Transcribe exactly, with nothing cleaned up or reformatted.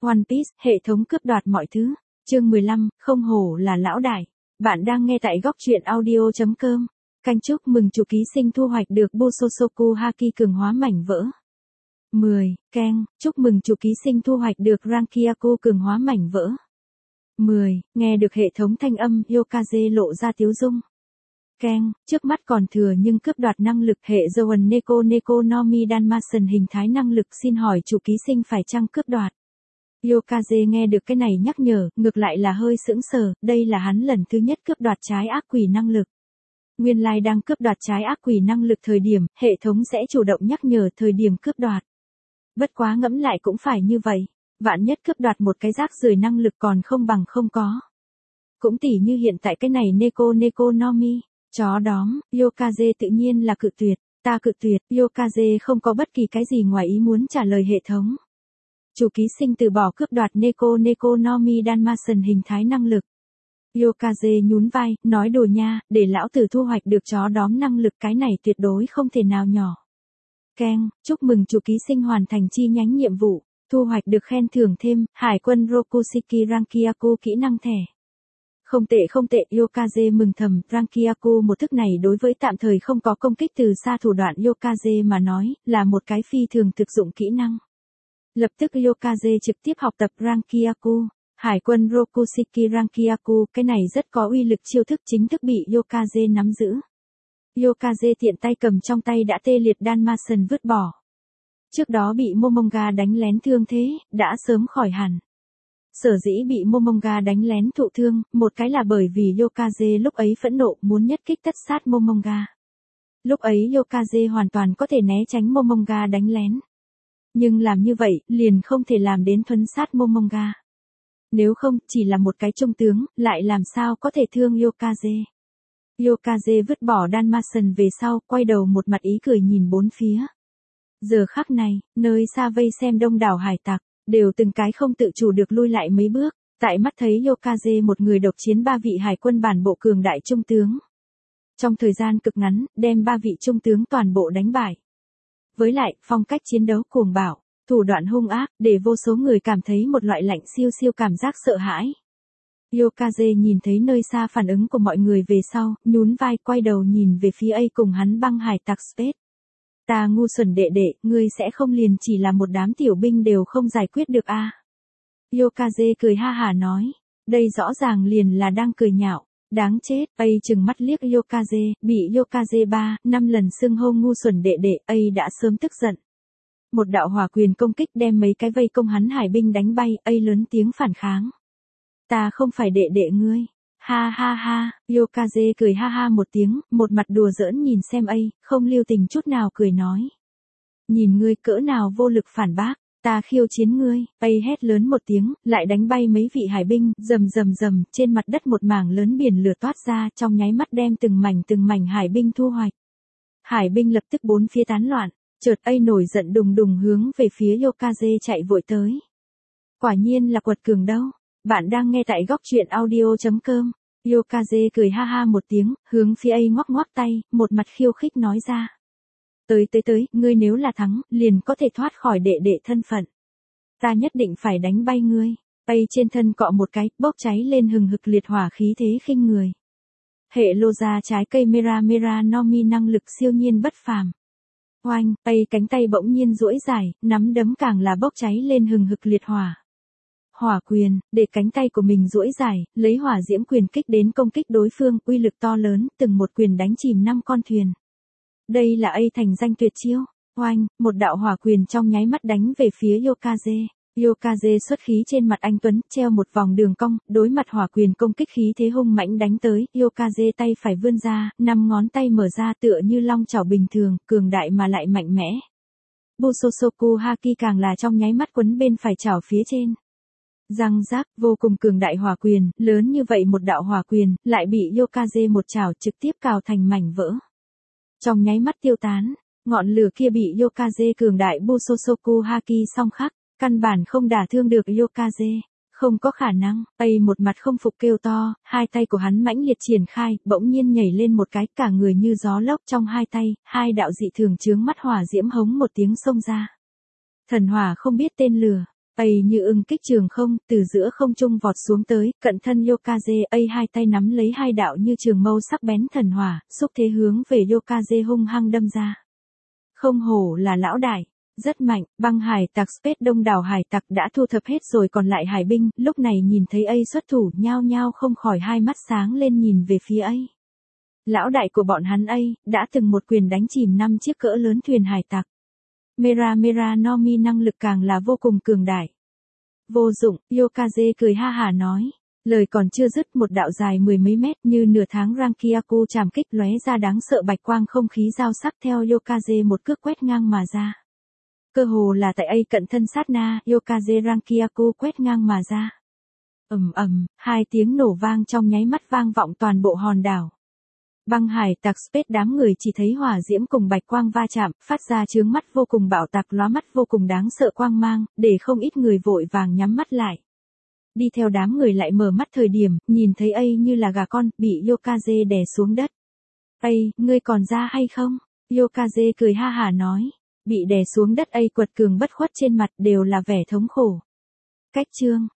One Piece, hệ thống cướp đoạt mọi thứ. Chương mười lăm, không hổ là lão đại. Bạn đang nghe tại góc truyện audio chấm com. Canh chúc mừng chủ ký sinh thu hoạch được Bosozoku Haki cường hóa mảnh vỡ. mười. Keng, chúc mừng chủ ký sinh thu hoạch được Rankyaku cường hóa mảnh vỡ. mười. Nghe được hệ thống thanh âm, Yokaze lộ ra tiếu dung. Keng, trước mắt còn thừa nhưng cướp đoạt năng lực hệ Zoan Neko Neko no Mi Danmasan hình thái năng lực, xin hỏi chủ ký sinh phải chăng cướp đoạt? Yokaze nghe được cái này nhắc nhở, ngược lại là hơi sững sờ, đây là hắn lần thứ nhất cướp đoạt trái ác quỷ năng lực. Nguyên lai đang cướp đoạt trái ác quỷ năng lực thời điểm, hệ thống sẽ chủ động nhắc nhở thời điểm cướp đoạt. Bất quá ngẫm lại cũng phải như vậy, vạn nhất cướp đoạt một cái rác rưởi năng lực còn không bằng không có. Cũng tỉ như hiện tại cái này Neko Neko no Mi, chó đóm, Yokaze tự nhiên là cự tuyệt, ta cự tuyệt, Yokaze không có bất kỳ cái gì ngoài ý muốn trả lời hệ thống. Chủ ký sinh từ bỏ cướp đoạt Neko Neko no Mi Danmasan hình thái năng lực. Yokaze nhún vai, nói đùa nha, để lão tử thu hoạch được chó đóm năng lực cái này tuyệt đối không thể nào nhỏ. Keng, chúc mừng chủ ký sinh hoàn thành chi nhánh nhiệm vụ, thu hoạch được khen thưởng thêm, Hải quân Rokushiki Rankyaku kỹ năng thẻ. Không tệ không tệ, Yokaze mừng thầm, Rankyaku một thức này đối với tạm thời không có công kích từ xa thủ đoạn Yokaze mà nói, là một cái phi thường thực dụng kỹ năng. Lập tức Yokaze trực tiếp học tập Rankyaku, Hải quân Rokushiki Rankyaku, cái này rất có uy lực chiêu thức chính thức bị Yokaze nắm giữ. Yokaze tiện tay cầm trong tay đã tê liệt Danmasan vứt bỏ. Trước đó bị Momonga đánh lén thương thế, đã sớm khỏi hẳn. Sở dĩ bị Momonga đánh lén thụ thương, một cái là bởi vì Yokaze lúc ấy phẫn nộ muốn nhất kích tất sát Momonga. Lúc ấy Yokaze hoàn toàn có thể né tránh Momonga đánh lén. Nhưng làm như vậy, liền không thể làm đến thuấn sát Momonga. Nếu không, chỉ là một cái trung tướng, lại làm sao có thể thương Yokaze. Yokaze vứt bỏ Danmasan về sau, quay đầu một mặt ý cười nhìn bốn phía. Giờ khắc này, nơi xa vây xem đông đảo hải tặc, đều từng cái không tự chủ được lui lại mấy bước, tại mắt thấy Yokaze một người độc chiến ba vị hải quân bản bộ cường đại trung tướng. Trong thời gian cực ngắn, đem ba vị trung tướng toàn bộ đánh bại. Với lại, phong cách chiến đấu cuồng bạo, thủ đoạn hung ác, để vô số người cảm thấy một loại lạnh siêu siêu cảm giác sợ hãi. Yokaze nhìn thấy nơi xa phản ứng của mọi người về sau, nhún vai quay đầu nhìn về phía A cùng hắn băng hải tặc Space. Ta ngu xuẩn đệ đệ, ngươi sẽ không liền chỉ là một đám tiểu binh đều không giải quyết được a? À? Yokaze cười ha hả nói, đây rõ ràng liền là đang cười nhạo, đáng chết. A chừng mắt liếc Yokaze, bị Yokaze ba, năm lần xưng hô ngu xuẩn đệ đệ, A đã sớm tức giận. Một đạo hỏa quyền công kích đem mấy cái vây công hắn hải binh đánh bay, A lớn tiếng phản kháng. Ta không phải đệ đệ ngươi. Ha ha ha, Yokaze cười ha ha một tiếng, một mặt đùa giỡn nhìn xem A, không lưu tình chút nào cười nói. Nhìn ngươi cỡ nào vô lực phản bác, ta khiêu chiến ngươi. A hét lớn một tiếng, lại đánh bay mấy vị hải binh, rầm rầm rầm, trên mặt đất một mảng lớn biển lửa toát ra, trong nháy mắt đem từng mảnh từng mảnh hải binh thu hoạch. Hải binh lập tức bốn phía tán loạn, chợt A nổi giận đùng đùng hướng về phía Yokaze chạy vội tới. Quả nhiên là quật cường đâu. Bạn đang nghe tại góc truyện audio chấm com. Yokaze cười ha ha một tiếng, hướng phía A ngoắc ngoắc tay, một mặt khiêu khích nói ra. Tới tới tới, ngươi nếu là thắng, liền có thể thoát khỏi đệ đệ thân phận. Ta nhất định phải đánh bay ngươi. A trên thân cọ một cái, bốc cháy lên hừng hực liệt hỏa khí thế khinh người. Hệ lô ra trái cây Mera Mera no Mi năng lực siêu nhiên bất phàm. Oanh, A cánh tay bỗng nhiên duỗi dài, nắm đấm càng là bốc cháy lên hừng hực liệt hỏa. Hỏa quyền, để cánh tay của mình duỗi dài, lấy hỏa diễm quyền kích đến công kích đối phương, uy lực to lớn, từng một quyền đánh chìm năm con thuyền. Đây là A thành danh tuyệt chiêu. Oanh, một đạo hỏa quyền trong nháy mắt đánh về phía Yokaze. Yokaze xuất khí trên mặt anh tuấn, treo một vòng đường cong, đối mặt hỏa quyền công kích khí thế hung mãnh đánh tới, Yokaze tay phải vươn ra, năm ngón tay mở ra tựa như long chảo bình thường, cường đại mà lại mạnh mẽ. Bosozoku Haki càng là trong nháy mắt quấn bên phải chảo phía trên. Răng rác, vô cùng cường đại hỏa quyền, lớn như vậy một đạo hỏa quyền, lại bị Yokaze một chảo trực tiếp cào thành mảnh vỡ. Trong nháy mắt tiêu tán, ngọn lửa kia bị Yokaze cường đại Bosozoku Haki song khắc, căn bản không đả thương được Yokaze. Không có khả năng. A một mặt không phục kêu to, hai tay của hắn mãnh liệt triển khai, bỗng nhiên nhảy lên một cái, cả người như gió lốc trong hai tay, hai đạo dị thường chướng mắt hỏa diễm hống một tiếng xông ra. Thần hỏa không biết tên lửa. Ây như ưng kích trường không, từ giữa không trung vọt xuống tới, cận thân Yokaze, Ây hai tay nắm lấy hai đạo như trường mâu sắc bén thần hỏa, xúc thế hướng về Yokaze hung hăng đâm ra. Không hổ là lão đại, rất mạnh, băng hải tặc Space đông đảo hải tặc đã thu thập hết rồi còn lại hải binh, lúc này nhìn thấy Ây xuất thủ, nhao nhao không khỏi hai mắt sáng lên nhìn về phía Ây. Lão đại của bọn hắn Ây, đã từng một quyền đánh chìm năm chiếc cỡ lớn thuyền hải tặc. Mera Mera no Mi năng lực càng là vô cùng cường đại. Vô dụng, Yokaze cười ha hả nói. Lời còn chưa dứt, một đạo dài mười mấy mét như nửa tháng Rankyaku chạm kích lóe ra đáng sợ bạch quang không khí dao sắc theo Yokaze một cước quét ngang mà ra. Cơ hồ là tại A cận thân sát na, Yokaze Rankyaku quét ngang mà ra. Ầm ầm, hai tiếng nổ vang trong nháy mắt vang vọng toàn bộ hòn đảo. Băng hải tặc Space đám người chỉ thấy hỏa diễm cùng bạch quang va chạm, phát ra chướng mắt vô cùng bạo tạc lóa mắt vô cùng đáng sợ quang mang, để không ít người vội vàng nhắm mắt lại. Đi theo đám người lại mở mắt thời điểm, nhìn thấy A như là gà con, bị Yokaze đè xuống đất. A, ngươi còn ra hay không? Yokaze cười ha hả nói. Bị đè xuống đất A quật cường bất khuất trên mặt đều là vẻ thống khổ. Cách chương.